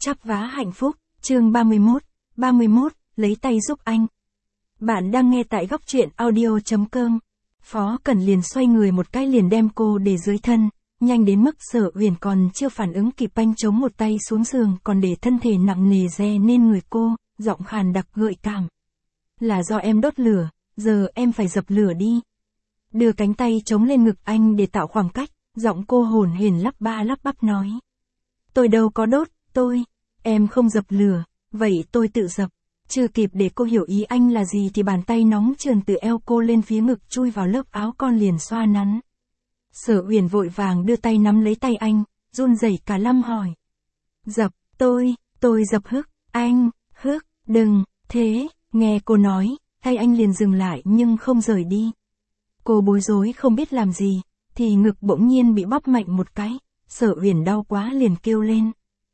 Chắp vá hạnh phúc, chương 31, lấy tay giúp anh. Bạn đang nghe tại góc truyện audio.com. Phó Cẩn liền xoay người một cái liền đem cô để dưới thân, nhanh đến mức Sở Uyển còn chưa phản ứng kịp banh chống một tay xuống giường còn để thân thể nặng nề đè lên người cô, giọng khàn đặc gợi cảm. Là do em đốt lửa, giờ em phải dập lửa đi. Đưa cánh tay chống lên ngực anh để tạo khoảng cách, giọng cô hồn hển lắp ba lắp bắp nói. Tôi đâu có đốt, em không dập lửa, vậy tôi tự dập. Chưa kịp để cô hiểu ý anh là gì thì bàn tay nóng trườn từ eo cô lên phía ngực chui vào lớp áo con liền xoa nắn. Sở Uyển vội vàng đưa tay nắm lấy tay anh, run rẩy cả lâm hỏi. Dập, tôi dập anh, đừng, thế, nghe cô nói, tay anh liền dừng lại nhưng không rời đi. Cô bối rối không biết làm gì, thì ngực bỗng nhiên bị bóp mạnh một cái, Sở Uyển đau quá liền kêu lên.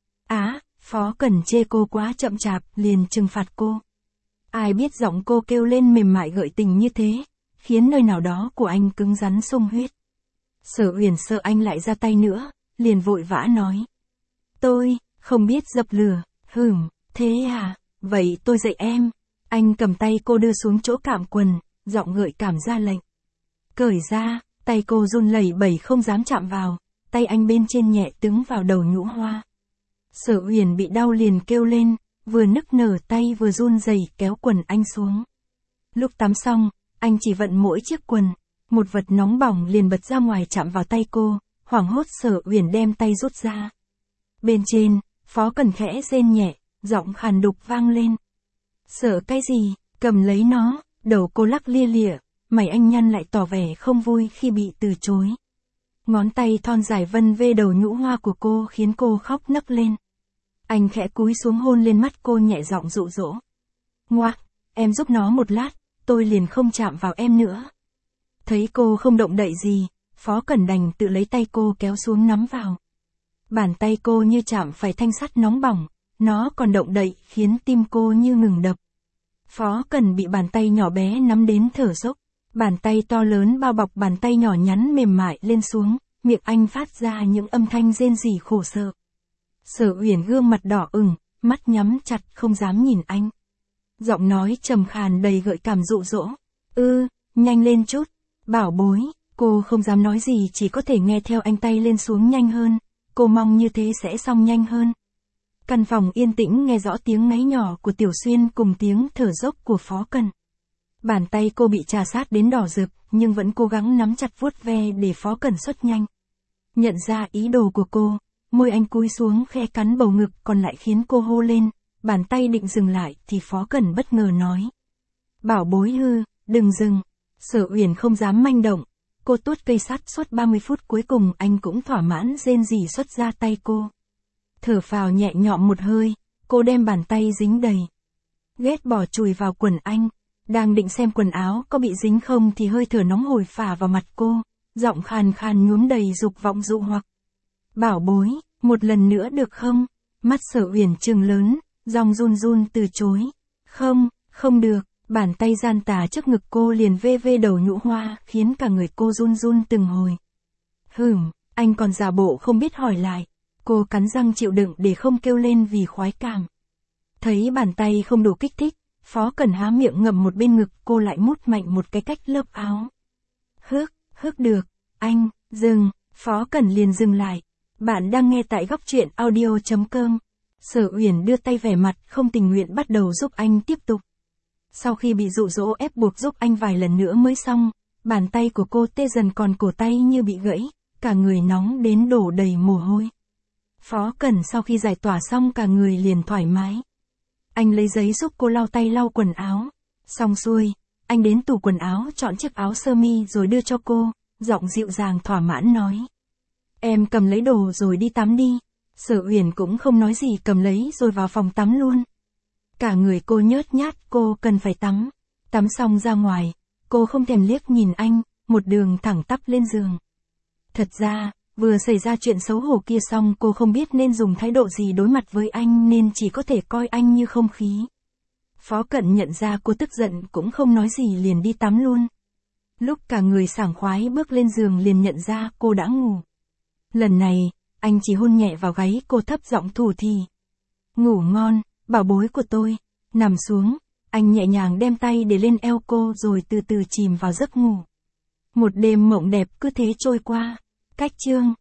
Phó Cẩn chê cô quá chậm chạp, liền trừng phạt cô. Ai biết giọng cô kêu lên mềm mại gợi tình như thế, khiến nơi nào đó của anh cứng rắn sung huyết. Sở Uyển sợ anh lại ra tay nữa, liền vội vã nói. Tôi không biết dập lửa, thế à, vậy tôi dạy em. Anh cầm tay cô đưa xuống chỗ cạm quần, giọng gợi cảm ra lệnh. Cởi ra, tay cô run lẩy bẩy không dám chạm vào, tay anh bên trên nhẹ tứng vào đầu nhũ hoa. Sở Uyển bị đau liền kêu lên, vừa nức nở tay vừa run rẩy kéo quần anh xuống. Lúc tắm xong, anh chỉ vận mỗi chiếc quần, một vật nóng bỏng liền bật ra ngoài chạm vào tay cô, hoảng hốt Sở Uyển đem tay rút ra. Bên trên, Phó Cẩn khẽ rên nhẹ, giọng khàn đục vang lên. Sợ cái gì, cầm lấy nó, đầu cô lắc lia lịa, mày anh nhăn lại tỏ vẻ không vui khi bị từ chối. Ngón tay thon dài vân vê đầu nhũ hoa của cô khiến cô khóc nấc lên. Anh khẽ cúi xuống hôn lên mắt cô nhẹ giọng dụ dỗ. Ngoác, em giúp nó một lát, tôi liền không chạm vào em nữa. Thấy cô không động đậy gì, Phó Cẩn đành tự lấy tay cô kéo xuống nắm vào. Bàn tay cô như chạm phải thanh sắt nóng bỏng, nó còn động đậy khiến tim cô như ngừng đập. Phó Cẩn bị bàn tay nhỏ bé nắm đến thở dốc. Bàn tay to lớn bao bọc bàn tay nhỏ nhắn mềm mại lên xuống, miệng anh phát ra những âm thanh rên rỉ khổ sở. Sở Uyển gương mặt đỏ ửng, mắt nhắm chặt không dám nhìn anh. Giọng nói trầm khàn đầy gợi cảm dụ dỗ. Nhanh lên chút, bảo bối. Cô không dám nói gì chỉ có thể nghe theo anh tay lên xuống nhanh hơn, cô mong như thế sẽ xong nhanh hơn. Căn phòng yên tĩnh nghe rõ tiếng ngáy nhỏ của Tiểu Xuyên cùng tiếng thở dốc của Phó Cẩn. Bàn tay cô bị trà sát đến đỏ rực, nhưng vẫn cố gắng nắm chặt vuốt ve để Phó Cẩn xuất nhanh. Nhận ra ý đồ của cô, môi anh cúi xuống khe cắn bầu ngực còn lại khiến cô hô lên, bàn tay định dừng lại thì Phó Cẩn bất ngờ nói. Bảo bối đừng dừng. Sở Uyển không dám manh động, cô tuốt cây sắt suốt 30 phút cuối cùng anh cũng thỏa mãn rên rỉ xuất ra tay cô. Thở phào nhẹ nhõm một hơi, cô đem bàn tay dính đầy. Ghét bỏ chùi vào quần anh. Đang định xem quần áo có bị dính không thì hơi thở nóng hổi phả vào mặt cô, giọng khàn khàn nhuốm đầy dục vọng dụ hoặc. Bảo bối, một lần nữa được không? Mắt Sở Uyển trừng lớn, giọng run run từ chối. Không được, bàn tay gian tà trước ngực cô liền vê đầu nhũ hoa khiến cả người cô run run từng hồi. Anh còn giả bộ không biết hỏi lại. Cô cắn răng chịu đựng để không kêu lên vì khoái cảm. Thấy bàn tay không đủ kích thích, Phó Cẩn há miệng ngậm một bên ngực, cô lại mút mạnh một cái cách lớp áo. Được, anh, dừng, Phó Cẩn liền dừng lại. Bạn đang nghe tại góc truyện audio.com. Sở Uyển đưa tay vẻ mặt không tình nguyện bắt đầu giúp anh tiếp tục. Sau khi bị dụ dỗ ép buộc giúp anh vài lần nữa mới xong, bàn tay của cô tê dần còn cổ tay như bị gãy, cả người nóng đến đổ đầy mồ hôi. Phó Cẩn sau khi giải tỏa xong cả người liền thoải mái. Anh lấy giấy giúp cô lau tay lau quần áo. Xong xuôi, anh đến tủ quần áo chọn chiếc áo sơ mi rồi đưa cho cô, giọng dịu dàng thỏa mãn nói. Em cầm lấy đồ rồi đi tắm đi. Sở Uyển cũng không nói gì cầm lấy rồi vào phòng tắm luôn. Cả người cô nhớt nhát, cô cần phải tắm. Tắm xong ra ngoài, cô không thèm liếc nhìn anh, một đường thẳng tắp lên giường. Thật ra, vừa xảy ra chuyện xấu hổ kia xong cô không biết nên dùng thái độ gì đối mặt với anh nên chỉ có thể coi anh như không khí. Phó Cẩn nhận ra cô tức giận cũng không nói gì liền đi tắm luôn. Lúc cả người sảng khoái bước lên giường liền nhận ra cô đã ngủ. Lần này, anh chỉ hôn nhẹ vào gáy cô thấp giọng thủ thỉ. Ngủ ngon, bảo bối của tôi. Nằm xuống, anh nhẹ nhàng đem tay để lên eo cô rồi từ từ chìm vào giấc ngủ. Một đêm mộng đẹp cứ thế trôi qua. Cách chương